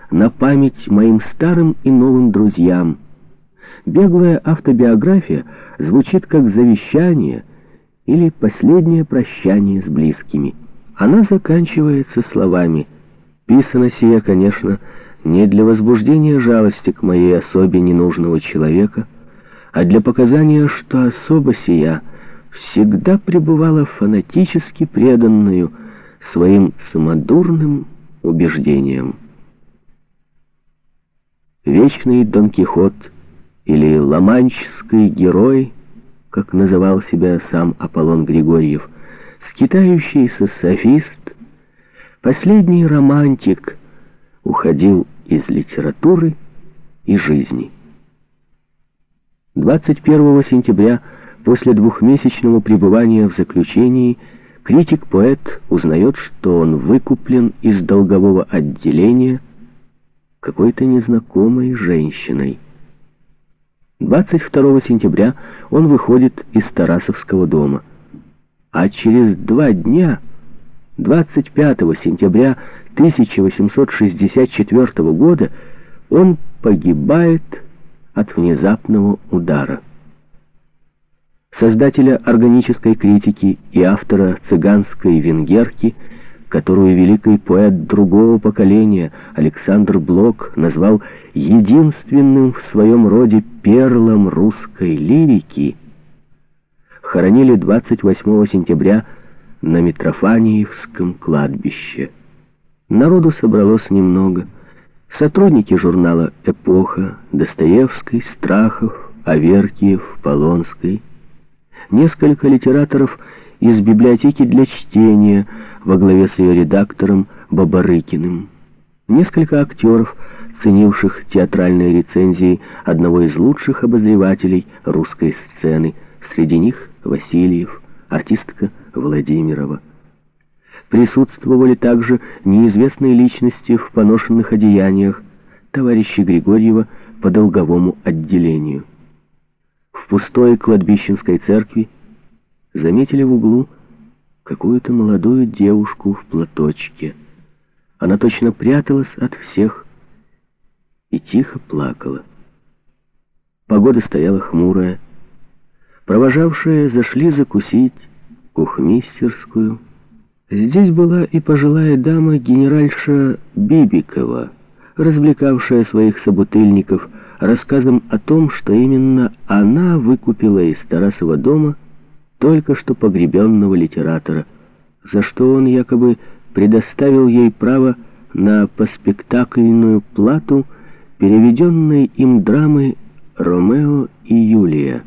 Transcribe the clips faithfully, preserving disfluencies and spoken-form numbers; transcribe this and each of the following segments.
на память моим старым и новым друзьям. Беглая автобиография звучит как завещание или последнее прощание с близкими. Она заканчивается словами: «Писано сие, конечно, не для возбуждения жалости к моей особе ненужного человека, а для показания, что особа сия всегда пребывала фанатически преданную своим самодурным убеждениям». Вечный Дон Кихот или ла-манческий герой, как называл себя сам Аполлон Григорьев, скитающийся софист, последний романтик, уходил из литературы и жизни. двадцать первого сентября, после двухмесячного пребывания в заключении, критик-поэт узнает, что он выкуплен из долгового отделения какой-то незнакомой женщиной. двадцать второго сентября он выходит из Тарасовского дома, а через два дня, двадцать пятого сентября тысяча восемьсот шестьдесят четвёртого года, он погибает от внезапного удара. Создателя органической критики и автора «Цыганской венгерки», которую великий поэт другого поколения Александр Блок назвал единственным в своем роде перлом русской лирики, хоронили двадцать восьмого сентября на Митрофаниевском кладбище. Народу собралось немного. Сотрудники журнала «Эпоха», Достоевский, Страхов, Аверкиев, Полонский, несколько литераторов из библиотеки для чтения во главе с ее редактором Бабарыкиным, несколько актеров, ценивших театральные рецензии одного из лучших обозревателей русской сцены, среди них Васильев, артистка Владимирова. Присутствовали также неизвестные личности в поношенных одеяниях, товарищи Григорьева по долговому отделению. В пустой кладбищенской церкви заметили в углу какую-то молодую девушку в платочке. Она точно пряталась от всех и тихо плакала. Погода стояла хмурая. Провожавшие зашли закусить кухмистерскую. Здесь была и пожилая дама генеральша Бибикова, развлекавшая своих собутыльников рассказом о том, что именно она выкупила из Тарасова дома только что погребенного литератора, за что он якобы предоставил ей право на поспектакльную плату переведенной им драмы «Ромео и Юлия».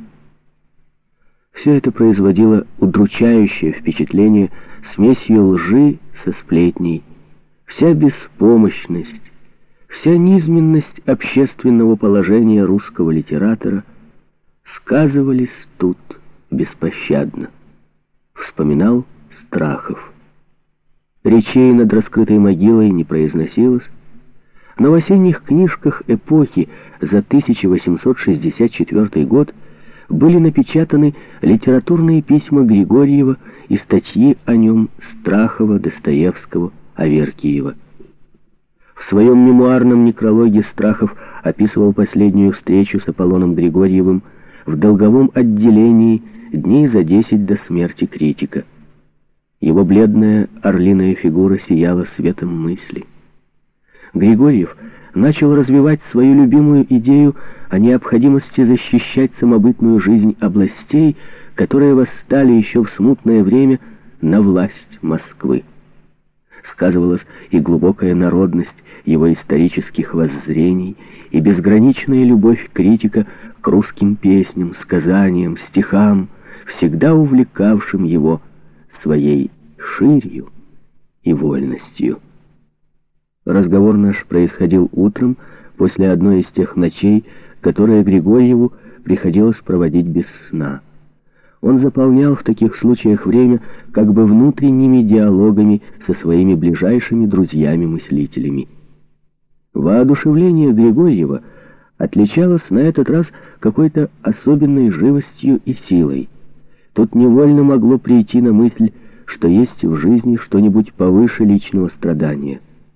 Все это производило удручающее впечатление смесью лжи со сплетней. Вся беспомощность, вся низменность общественного положения русского литератора сказывались тут беспощадно, вспоминал Страхов. Речей над раскрытой могилой не произносилось, но в осенних книжках эпохи за тысяча восемьсот шестьдесят четвёртый год были напечатаны литературные письма Григорьева и статьи о нем Страхова, Достоевского, Аверкиева. В своем мемуарном некрологе Страхов описывал последнюю встречу с Аполлоном Григорьевым в долговом отделении дней за десять до смерти критика. Его бледная орлиная фигура сияла светом мысли. Григорьев начал развивать свою любимую идею о необходимости защищать самобытную жизнь областей, которые восстали еще в смутное время на власть Москвы. Сказывалась и глубокая народность его исторических воззрений, и безграничная любовь критика к русским песням, сказаниям, стихам, всегда увлекавшим его своей ширью и вольностью. Разговор наш происходил утром, после одной из тех ночей, которые Григорьеву приходилось проводить без сна. Он заполнял в таких случаях время как бы внутренними диалогами со своими ближайшими друзьями-мыслителями. Воодушевление Григорьева отличалось на этот раз какой-то особенной живостью и силой. Тут невольно могло прийти на мысль, что есть в жизни что-нибудь повыше личного страдания.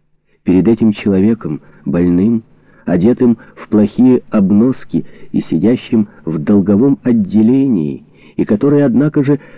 Перед этим человеком, больным, одетым в плохие обноски и сидящим в долговом отделении, и который, однако же,